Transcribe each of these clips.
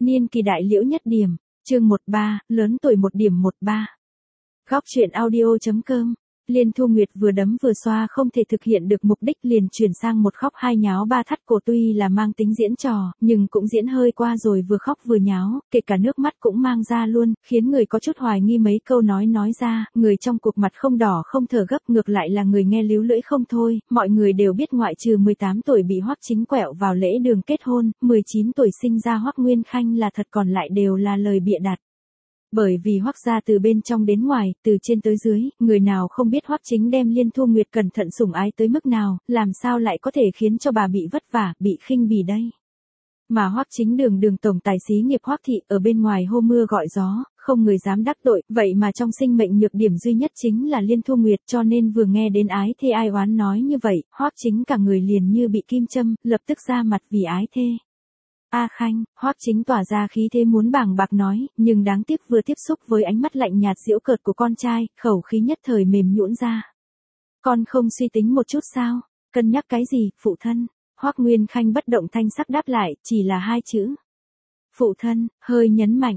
Niên kỳ đại liễu nhất điểm, chương 13, lớn tuổi 1.13. Góc truyện audio.com. Liên Thu Nguyệt vừa đấm vừa xoa không thể thực hiện được mục đích liền chuyển sang một khóc hai nháo ba thắt cổ, tuy là mang tính diễn trò, nhưng cũng diễn hơi qua rồi, vừa khóc vừa nháo, kể cả nước mắt cũng mang ra luôn, khiến người có chút hoài nghi mấy câu nói ra, người trong cuộc mặt không đỏ không thở gấp, ngược lại là người nghe líu lưỡi không thôi. Mọi người đều biết ngoại trừ 18 tuổi bị Hoắc Chính quẹo vào lễ đường kết hôn, 19 tuổi sinh ra Hoắc Nguyên Khanh là thật, còn lại đều là lời bịa đặt. Bởi vì Hoắc gia từ bên trong đến ngoài, từ trên tới dưới, người nào không biết Hoắc Chính đem Liên Thu Nguyệt cẩn thận sủng ái tới mức nào, làm sao lại có thể khiến cho bà bị vất vả, bị khinh bỉ đây. Mà Hoắc Chính đường tổng tài xí nghiệp Hoắc thị ở bên ngoài hô mưa gọi gió, không người dám đắc tội, vậy mà trong sinh mệnh nhược điểm duy nhất chính là Liên Thu Nguyệt, cho nên vừa nghe đến ái thê ai oán nói như vậy, Hoắc Chính cả người liền như bị kim châm, lập tức ra mặt vì ái thê. A Khanh, Hoắc Chính tỏa ra khí thế muốn bàng bạc nói, nhưng đáng tiếc vừa tiếp xúc với ánh mắt lạnh nhạt giễu cợt của con trai, khẩu khí nhất thời mềm nhũn ra. Con không suy tính một chút sao? Cân nhắc cái gì, phụ thân? Hoắc Nguyên Khanh bất động thanh sắc đáp lại, chỉ là hai chữ. Phụ thân, hơi nhấn mạnh,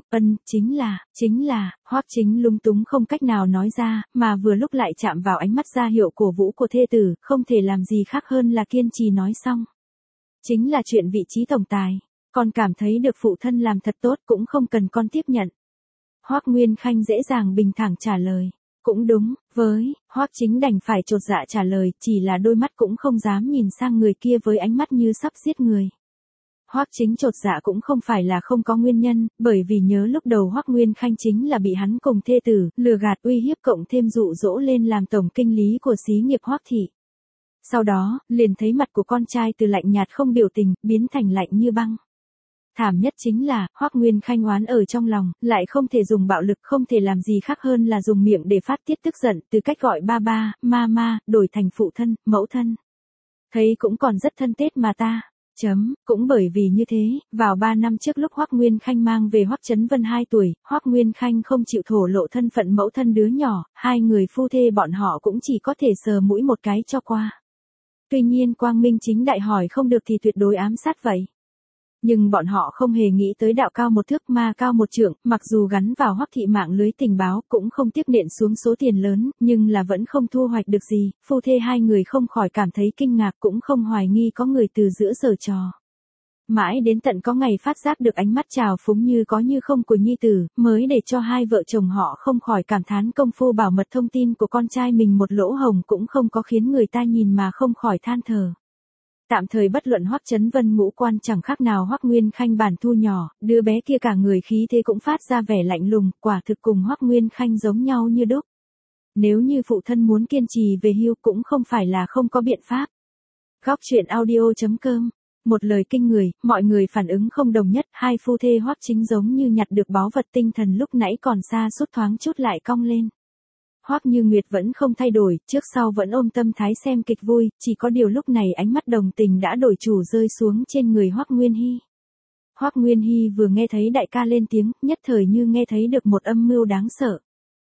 chính là, Hoắc Chính lúng túng không cách nào nói ra, mà vừa lúc lại chạm vào ánh mắt ra hiệu cổ vũ của thê tử, không thể làm gì khác hơn là kiên trì nói xong. Chính là chuyện vị trí tổng tài. Con cảm thấy được phụ thân làm thật tốt, cũng không cần con tiếp nhận. Hoắc Nguyên Khanh dễ dàng bình thản trả lời. Cũng đúng, với, Hoắc Chính đành phải chột dạ trả lời, chỉ là đôi mắt cũng không dám nhìn sang người kia với ánh mắt như sắp giết người. Hoắc Chính chột dạ cũng không phải là không có nguyên nhân, bởi vì nhớ lúc đầu Hoắc Nguyên Khanh chính là bị hắn cùng thê tử, lừa gạt uy hiếp cộng thêm dụ dỗ lên làm tổng kinh lý của xí nghiệp Hoắc thị. Sau đó, liền thấy mặt của con trai từ lạnh nhạt không biểu tình, biến thành lạnh như băng. Thảm nhất chính là, Hoắc Nguyên Khanh oán ở trong lòng, lại không thể dùng bạo lực, không thể làm gì khác hơn là dùng miệng để phát tiết tức giận, từ cách gọi ba, mama, đổi thành phụ thân, mẫu thân. Thấy cũng còn rất thân thiết mà ta. Cũng bởi vì như thế, vào 3 năm trước lúc Hoắc Nguyên Khanh mang về Hoắc Chấn Vân 2 tuổi, Hoắc Nguyên Khanh không chịu thổ lộ thân phận mẫu thân đứa nhỏ, hai người phu thê bọn họ cũng chỉ có thể sờ mũi một cái cho qua. Tuy nhiên quang minh chính đại hỏi không được thì tuyệt đối ám sát vậy. Nhưng bọn họ không hề nghĩ tới đạo cao một thước ma cao một trượng, mặc dù gắn vào Hoắc thị mạng lưới tình báo cũng không tiếp nện xuống số tiền lớn, nhưng là vẫn không thu hoạch được gì, phu thê hai người không khỏi cảm thấy kinh ngạc, cũng không hoài nghi có người từ giữa giở trò. Mãi đến tận có ngày phát giác được ánh mắt trào phúng như có như không của nhi tử, mới để cho hai vợ chồng họ không khỏi cảm thán công phu bảo mật thông tin của con trai mình một lỗ hổng cũng không có, khiến người ta nhìn mà không khỏi than thở. Tạm thời bất luận Hoắc Chấn Vân ngũ quan chẳng khác nào Hoắc Nguyên Khanh bản thu nhỏ, đứa bé kia cả người khí thế cũng phát ra vẻ lạnh lùng, quả thực cùng Hoắc Nguyên Khanh giống nhau như đúc. Nếu như phụ thân muốn kiên trì về hưu cũng không phải là không có biện pháp. Góc truyện audio.com. Một lời kinh người, mọi người phản ứng không đồng nhất, hai phu thê Hoắc Chính giống như nhặt được báu vật, tinh thần lúc nãy còn xa sút thoáng chút lại cong lên. Hoắc Như Nguyệt vẫn không thay đổi, trước sau vẫn ôm tâm thái xem kịch vui, chỉ có điều lúc này ánh mắt đồng tình đã đổi chủ rơi xuống trên người Hoắc Nguyên Hy. Hoắc Nguyên Hy vừa nghe thấy đại ca lên tiếng, nhất thời như nghe thấy được một âm mưu đáng sợ.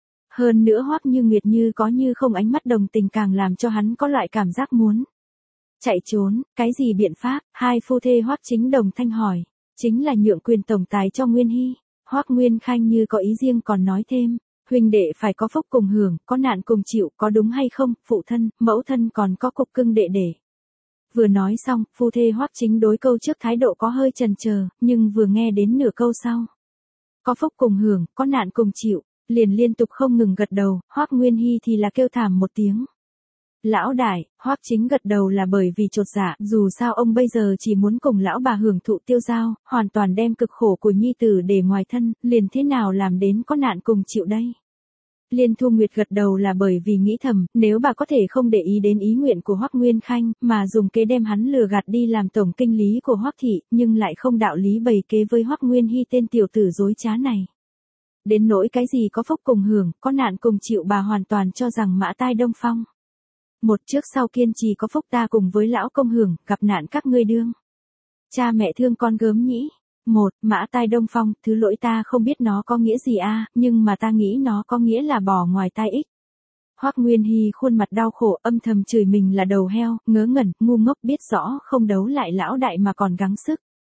Hơn nữa Hoắc Như Nguyệt như có như không ánh mắt đồng tình càng làm cho hắn có loại cảm giác muốn chạy trốn. Cái gì biện pháp? Hai phu thê Hoắc Chính đồng thanh hỏi. Chính là nhượng quyền tổng tài cho Nguyên Hy. Hoắc Nguyên Khanh như có ý riêng còn nói thêm. Huynh đệ phải có phúc cùng hưởng, có nạn cùng chịu, có đúng hay không, phụ thân, mẫu thân còn có cục cưng đệ đệ. Vừa nói xong, phu thê Hoắc Chính đối câu trước thái độ có hơi chần chờ, nhưng vừa nghe đến nửa câu sau. Có phúc cùng hưởng, có nạn cùng chịu, liền liên tục không ngừng gật đầu, Hoắc Nguyên Hy thì là kêu thảm một tiếng. Lão đại, Hoắc Chính gật đầu là bởi vì chột dạ, dù sao ông bây giờ chỉ muốn cùng lão bà hưởng thụ tiêu dao, hoàn toàn đem cực khổ của nhi tử để ngoài thân, liền thế nào làm đến có nạn cùng chịu đây. Liên Thu Nguyệt gật đầu là bởi vì nghĩ thầm, nếu bà có thể không để ý đến ý nguyện của Hoắc Nguyên Khanh, mà dùng kế đem hắn lừa gạt đi làm tổng kinh lý của Hoắc thị, nhưng lại không đạo lý bày kế với Hoắc Nguyên Hy tên tiểu tử dối trá này. Đến nỗi cái gì có phúc cùng hưởng, có nạn cùng chịu, bà hoàn toàn cho rằng Mã Tai Đông Phong. Một trước sau kiên trì có phúc ta cùng với lão công hưởng, gặp nạn các ngươi đương. Cha mẹ thương con gớm nhĩ. Một, Mã Tai Đông Phong, thứ lỗi ta không biết nó có nghĩa gì nhưng mà ta nghĩ nó có nghĩa là bò ngoài tai ích. Hoắc Nguyên Hy khuôn mặt đau khổ, âm thầm chửi mình là đầu heo, ngớ ngẩn, ngu ngốc, biết rõ không đấu lại lão đại mà còn gắng sức.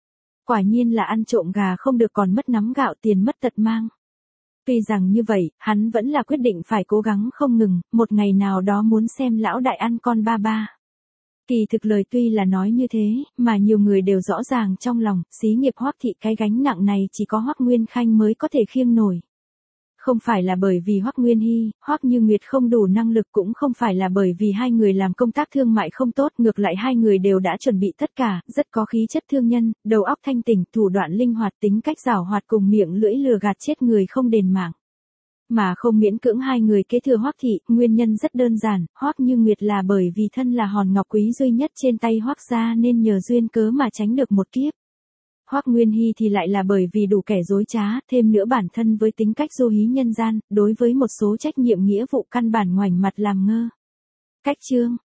quả nhiên là ăn trộm gà không được còn mất nắm gạo tiền mất tật mang. Tuy rằng như vậy, hắn vẫn là quyết định phải cố gắng không ngừng, một ngày nào đó muốn xem lão đại ăn con ba ba. Kỳ thực lời tuy là nói như thế, mà nhiều người đều rõ ràng trong lòng, xí nghiệp Hoắc thị cái gánh nặng này chỉ có Hoắc Nguyên Khanh mới có thể khiêng nổi. Không phải là bởi vì Hoắc Nguyên Hy, Hoắc Như Nguyệt không đủ năng lực, cũng không phải là bởi vì hai người làm công tác thương mại không tốt, ngược lại hai người đều đã chuẩn bị tất cả, rất có khí chất thương nhân, đầu óc thanh tỉnh, thủ đoạn linh hoạt, tính cách giảo hoạt cùng miệng lưỡi lừa gạt chết người không đền mạng. Mà không miễn cưỡng hai người kế thừa Hoắc thị, nguyên nhân rất đơn giản, Hoắc Như Nguyệt là bởi vì thân là hòn ngọc quý duy nhất trên tay Hoắc gia nên nhờ duyên cớ mà tránh được một kiếp. Hoắc Nguyên Hy thì lại là bởi vì đủ kẻ dối trá, thêm nữa bản thân với tính cách du hí nhân gian, đối với một số trách nhiệm nghĩa vụ căn bản ngoảnh mặt làm ngơ. Cách chương